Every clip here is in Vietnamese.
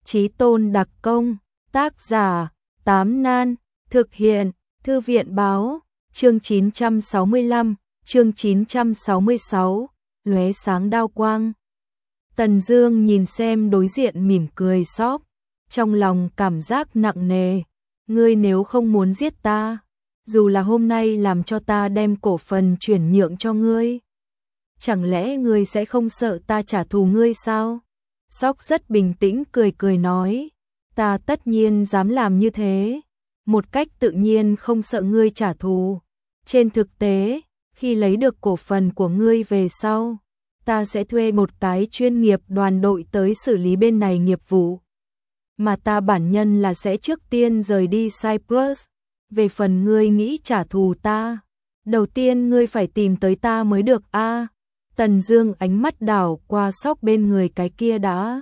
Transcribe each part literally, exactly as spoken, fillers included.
Chí tôn đặc công, tác giả, Tám Nan, thực hiện, Thư viện báo, chương chín trăm sáu mươi lăm, chương chín trăm sáu mươi sáu, lóe sáng đao quang. Tần Dương nhìn xem đối diện mỉm cười Sóc, trong lòng cảm giác nặng nề, ngươi nếu không muốn giết ta, dù là hôm nay làm cho ta đem cổ phần chuyển nhượng cho ngươi, chẳng lẽ ngươi sẽ không sợ ta trả thù ngươi sao? Sóc rất bình tĩnh cười cười nói, ta tất nhiên dám làm như thế, một cách tự nhiên không sợ ngươi trả thù. Trên thực tế, khi lấy được cổ phần của ngươi về sau, ta sẽ thuê một cái chuyên nghiệp đoàn đội tới xử lý bên này nghiệp vụ. Mà ta bản nhân là sẽ trước tiên rời đi Cyprus. Về phần ngươi nghĩ trả thù ta, đầu tiên ngươi phải tìm tới ta mới được a. À, Tần Dương ánh mắt đảo qua Sóc bên người cái kia đã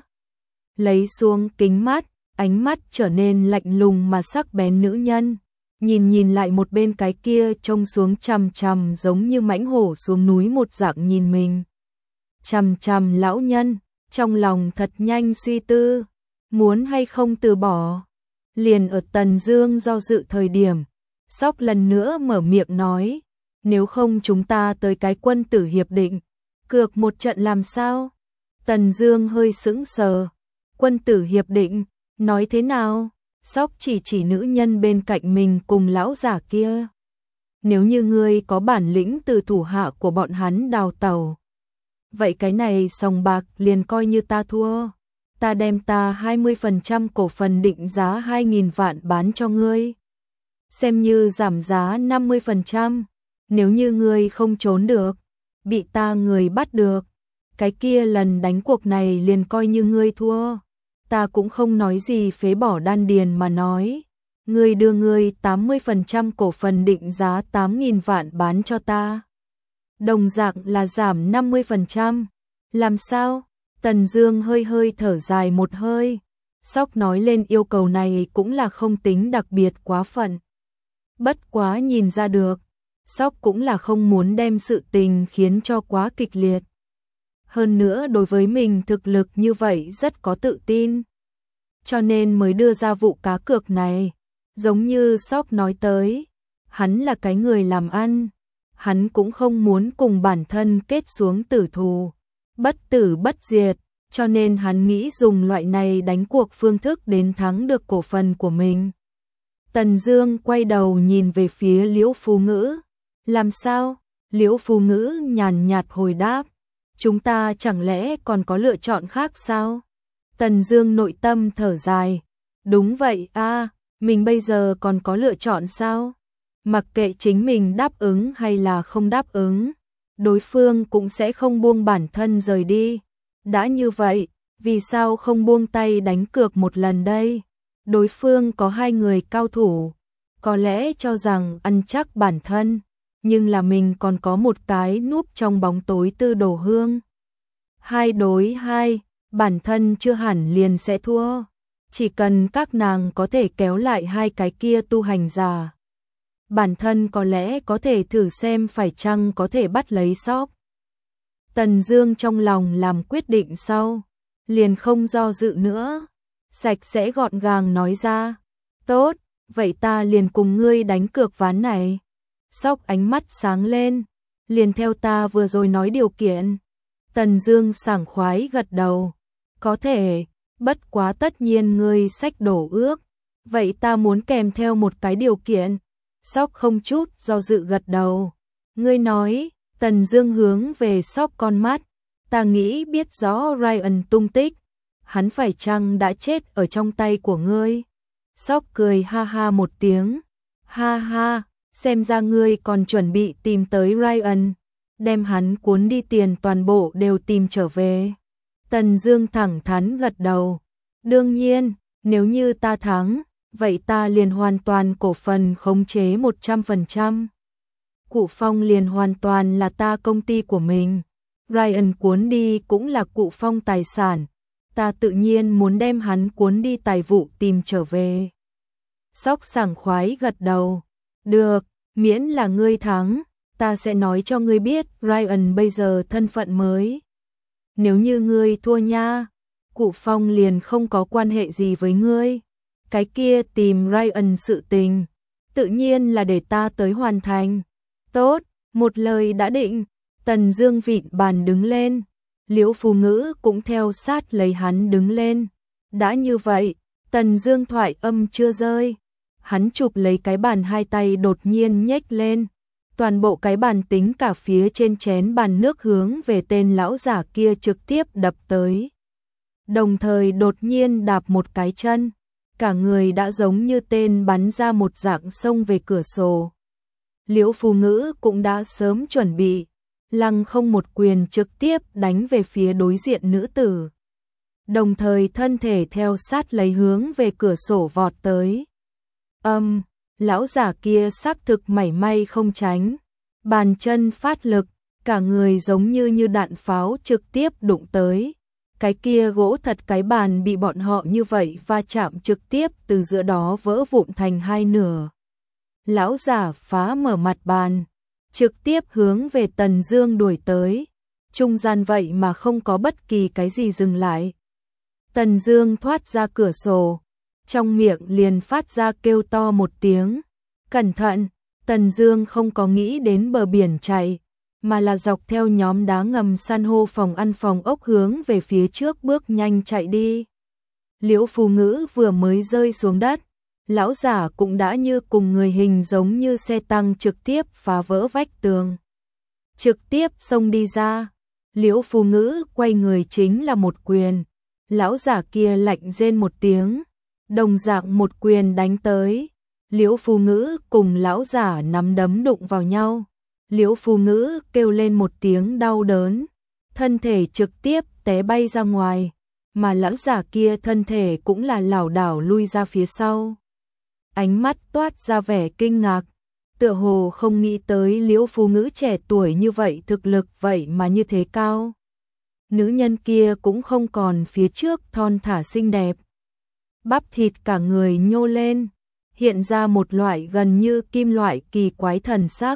lấy xuống kính mắt, ánh mắt trở nên lạnh lùng mà sắc bén nữ nhân, nhìn nhìn lại một bên cái kia trông xuống chằm chằm giống như mãnh hổ xuống núi một dạng nhìn mình. Chằm chằm lão nhân, trong lòng thật nhanh suy tư, muốn hay không từ bỏ. Liền ở Tần Dương do dự thời điểm, Sóc lần nữa mở miệng nói, nếu không chúng ta tới cái quân tử hiệp định, cược một trận làm sao? Tần Dương hơi sững sờ, quân tử hiệp định, nói thế nào? Sóc chỉ chỉ nữ nhân bên cạnh mình cùng lão giả kia. Nếu như ngươi có bản lĩnh từ thủ hạ của bọn hắn đào tẩu, vậy cái này sòng bạc liền coi như ta thua. Ta đem ta hai mươi phần trăm cổ phần định giá hai nghìn vạn bán cho ngươi, xem như giảm giá năm mươi phần trăm. Nếu như ngươi không trốn được, bị ta người bắt được, cái kia lần đánh cuộc này liền coi như ngươi thua. Ta cũng không nói gì phế bỏ đan điền mà nói, ngươi đưa ngươi tám mươi phần trăm cổ phần định giá tám nghìn vạn bán cho ta, đồng dạng là giảm năm mươi phần trăm. Làm sao? Tần Dương hơi hơi thở dài một hơi. Sóc nói lên yêu cầu này cũng là không tính đặc biệt quá phận. Bất quá nhìn ra được, Sóc cũng là không muốn đem sự tình khiến cho quá kịch liệt. Hơn nữa đối với mình thực lực như vậy rất có tự tin, cho nên mới đưa ra vụ cá cược này. Giống như Sóc nói tới, hắn là cái người làm ăn, hắn cũng không muốn cùng bản thân kết xuống tử thù, bất tử bất diệt, cho nên hắn nghĩ dùng loại này đánh cuộc phương thức đến thắng được cổ phần của mình. Tần Dương quay đầu nhìn về phía Liễu Phú Ngữ. Làm sao? Liễu Phú Ngữ nhàn nhạt hồi đáp, chúng ta chẳng lẽ còn có lựa chọn khác sao? Tần Dương nội tâm thở dài, đúng vậy a, à, mình bây giờ còn có lựa chọn sao? Mặc kệ chính mình đáp ứng hay là không đáp ứng, đối phương cũng sẽ không buông bản thân rời đi. Đã như vậy, vì sao không buông tay đánh cược một lần đây? Đối phương có hai người cao thủ, có lẽ cho rằng ăn chắc bản thân, nhưng là mình còn có một cái núp trong bóng tối Tư Đồ Hương. Hai đối hai, bản thân chưa hẳn liền sẽ thua, chỉ cần các nàng có thể kéo lại hai cái kia tu hành giả, bản thân có lẽ có thể thử xem phải chăng có thể bắt lấy Sóc. Tần Dương trong lòng làm quyết định sau, liền không do dự nữa, sạch sẽ gọn gàng nói ra, tốt, vậy ta liền cùng ngươi đánh cược ván này. Sóc ánh mắt sáng lên, liền theo ta vừa rồi nói điều kiện. Tần Dương sảng khoái gật đầu, có thể, bất quá tất nhiên ngươi xách đổ ước, vậy ta muốn kèm theo một cái điều kiện. Sóc không chút do dự gật đầu, ngươi nói. Tần Dương hướng về Sóc con mắt, ta nghĩ biết rõ Ryan tung tích, hắn phải chăng đã chết ở trong tay của ngươi? Sóc cười ha ha một tiếng, ha ha, xem ra ngươi còn chuẩn bị tìm tới Ryan, đem hắn cuốn đi tiền toàn bộ đều tìm trở về. Tần Dương thẳng thắn gật đầu, đương nhiên, nếu như ta thắng, vậy ta liền hoàn toàn cổ phần khống chế một trăm phần trăm. Cụ Phong liền hoàn toàn là ta công ty của mình, Ryan cuốn đi cũng là Cụ Phong tài sản, ta tự nhiên muốn đem hắn cuốn đi tài vụ tìm trở về. Sóc sảng khoái gật đầu, được, miễn là ngươi thắng, ta sẽ nói cho ngươi biết Ryan bây giờ thân phận mới. Nếu như ngươi thua nha, Cụ Phong liền không có quan hệ gì với ngươi. Cái kia tìm Ryan sự tình, tự nhiên là để ta tới hoàn thành. Tốt, một lời đã định. Tần Dương vịn bàn đứng lên, Liễu Phù Ngữ cũng theo sát lấy hắn đứng lên. Đã như vậy, Tần Dương thoại âm chưa rơi, hắn chụp lấy cái bàn, hai tay đột nhiên nhếch lên. Toàn bộ cái bàn tính cả phía trên chén bàn nước hướng về tên lão giả kia trực tiếp đập tới. Đồng thời đột nhiên đạp một cái chân, cả người đã giống như tên bắn ra một dạng xông về cửa sổ. Liễu Phù Ngữ cũng đã sớm chuẩn bị, lăng không một quyền trực tiếp đánh về phía đối diện nữ tử. Đồng thời thân thể theo sát lấy hướng về cửa sổ vọt tới. Âm, lão giả kia xác thực mảy may không tránh, bàn chân phát lực, cả người giống như như đạn pháo trực tiếp đụng tới. Cái kia gỗ thật cái bàn bị bọn họ như vậy va chạm trực tiếp từ giữa đó vỡ vụn thành hai nửa. Lão giả phá mở mặt bàn, trực tiếp hướng về Tần Dương đuổi tới, trung gian vậy mà không có bất kỳ cái gì dừng lại. Tần Dương thoát ra cửa sổ, trong miệng liền phát ra kêu to một tiếng. Cẩn thận, Tần Dương không có nghĩ đến bờ biển chạy, mà là dọc theo nhóm đá ngầm san hô phòng ăn phòng ốc hướng về phía trước bước nhanh chạy đi. Liễu Phù Ngữ vừa mới rơi xuống đất, lão giả cũng đã như cùng người hình giống như xe tăng trực tiếp phá vỡ vách tường, trực tiếp xông đi ra. Liễu Phù Ngữ quay người chính là một quyền, lão giả kia lạnh rên một tiếng, đồng dạng một quyền đánh tới. Liễu Phù Ngữ cùng lão giả nắm đấm đụng vào nhau. Liễu Phù Ngữ kêu lên một tiếng đau đớn, thân thể trực tiếp té bay ra ngoài, mà lão giả kia thân thể cũng là lảo đảo lui ra phía sau. Ánh mắt toát ra vẻ kinh ngạc, tựa hồ không nghĩ tới Liễu Phù Ngữ trẻ tuổi như vậy thực lực vậy mà như thế cao. Nữ nhân kia cũng không còn phía trước thon thả xinh đẹp, bắp thịt cả người nhô lên, hiện ra một loại gần như kim loại kỳ quái thần sắc.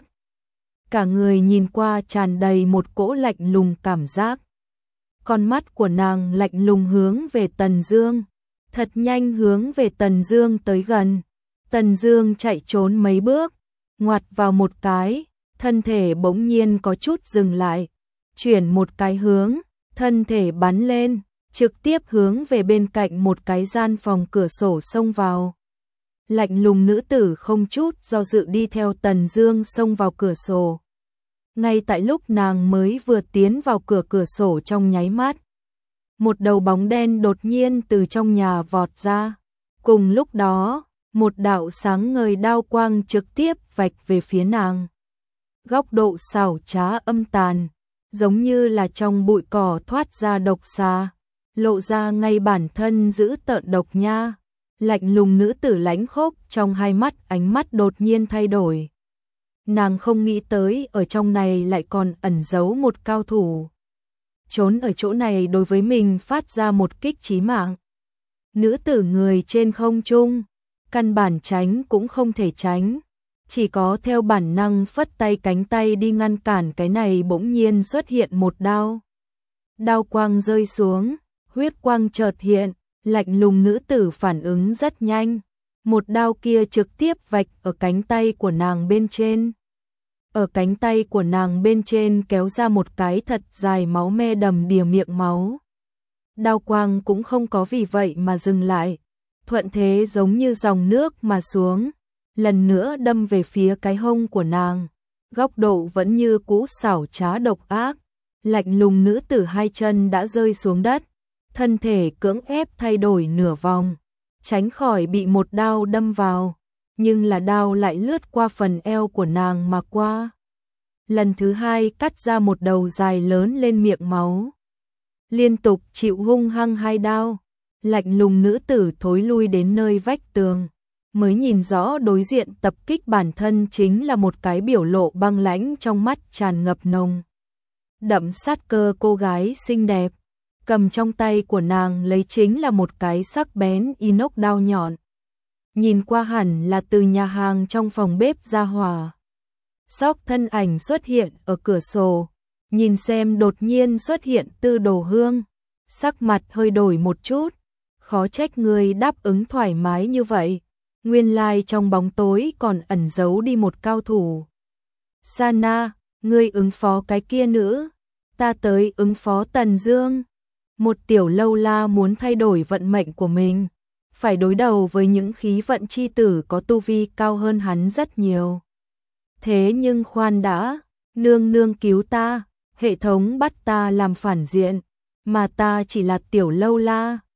Cả người nhìn qua tràn đầy một cỗ lạnh lùng cảm giác. Con mắt của nàng lạnh lùng hướng về Tần Dương, thật nhanh hướng về Tần Dương tới gần. Tần Dương chạy trốn mấy bước, ngoặt vào một cái, thân thể bỗng nhiên có chút dừng lại, chuyển một cái hướng, thân thể bắn lên, trực tiếp hướng về bên cạnh một cái gian phòng cửa sổ xông vào. Lạnh lùng nữ tử không chút do dự đi theo Tần Dương xông vào cửa sổ. Ngay tại lúc nàng mới vừa tiến vào cửa cửa sổ trong nháy mắt, một đầu bóng đen đột nhiên từ trong nhà vọt ra. Cùng lúc đó, một đạo sáng ngời đao quang trực tiếp vạch về phía nàng. Góc độ xảo trá âm tàn, giống như là trong bụi cỏ thoát ra độc xà, lộ ra ngay bản thân dữ tợn độc nha. Lạnh lùng nữ tử lãnh khốc trong hai mắt, ánh mắt đột nhiên thay đổi. Nàng không nghĩ tới ở trong này lại còn ẩn giấu một cao thủ. Trốn ở chỗ này đối với mình phát ra một kích chí mạng. Nữ tử người trên không trung, căn bản tránh cũng không thể tránh, chỉ có theo bản năng phất tay cánh tay đi ngăn cản. Cái này bỗng nhiên xuất hiện một đao. Đao quang rơi xuống, huyết quang chợt hiện, lạnh lùng nữ tử phản ứng rất nhanh. Một đao kia trực tiếp vạch ở cánh tay của nàng bên trên. Ở cánh tay của nàng bên trên kéo ra một cái thật dài máu me đầm đìa miệng máu. Đao quang cũng không có vì vậy mà dừng lại, thuận thế giống như dòng nước mà xuống, lần nữa đâm về phía cái hông của nàng. Góc độ vẫn như cũ xảo trá độc ác, lạnh lùng nữ tử hai chân đã rơi xuống đất, thân thể cưỡng ép thay đổi nửa vòng, tránh khỏi bị một đao đâm vào, nhưng là đao lại lướt qua phần eo của nàng mà qua. Lần thứ hai cắt ra một đầu dài lớn lên miệng máu. Liên tục chịu hung hăng hai đao, lạnh lùng nữ tử thối lui đến nơi vách tường, mới nhìn rõ đối diện tập kích bản thân chính là một cái biểu lộ băng lãnh, trong mắt tràn ngập nồng đậm sát cơ cô gái xinh đẹp. Cầm trong tay của nàng lấy chính là một cái sắc bén inox đao nhọn. Nhìn qua hẳn là từ nhà hàng trong phòng bếp ra hỏa. Sóc thân ảnh xuất hiện ở cửa sổ, nhìn xem đột nhiên xuất hiện Tư Đồ Hương, sắc mặt hơi đổi một chút, khó trách ngươi đáp ứng thoải mái như vậy, nguyên lai trong bóng tối còn ẩn giấu đi một cao thủ. Sana, ngươi ứng phó cái kia nữ, ta tới ứng phó Tần Dương. Một tiểu lâu la muốn thay đổi vận mệnh của mình, phải đối đầu với những khí vận chi tử có tu vi cao hơn hắn rất nhiều. Thế nhưng khoan đã, nương nương cứu ta, hệ thống bắt ta làm phản diện, mà ta chỉ là tiểu lâu la,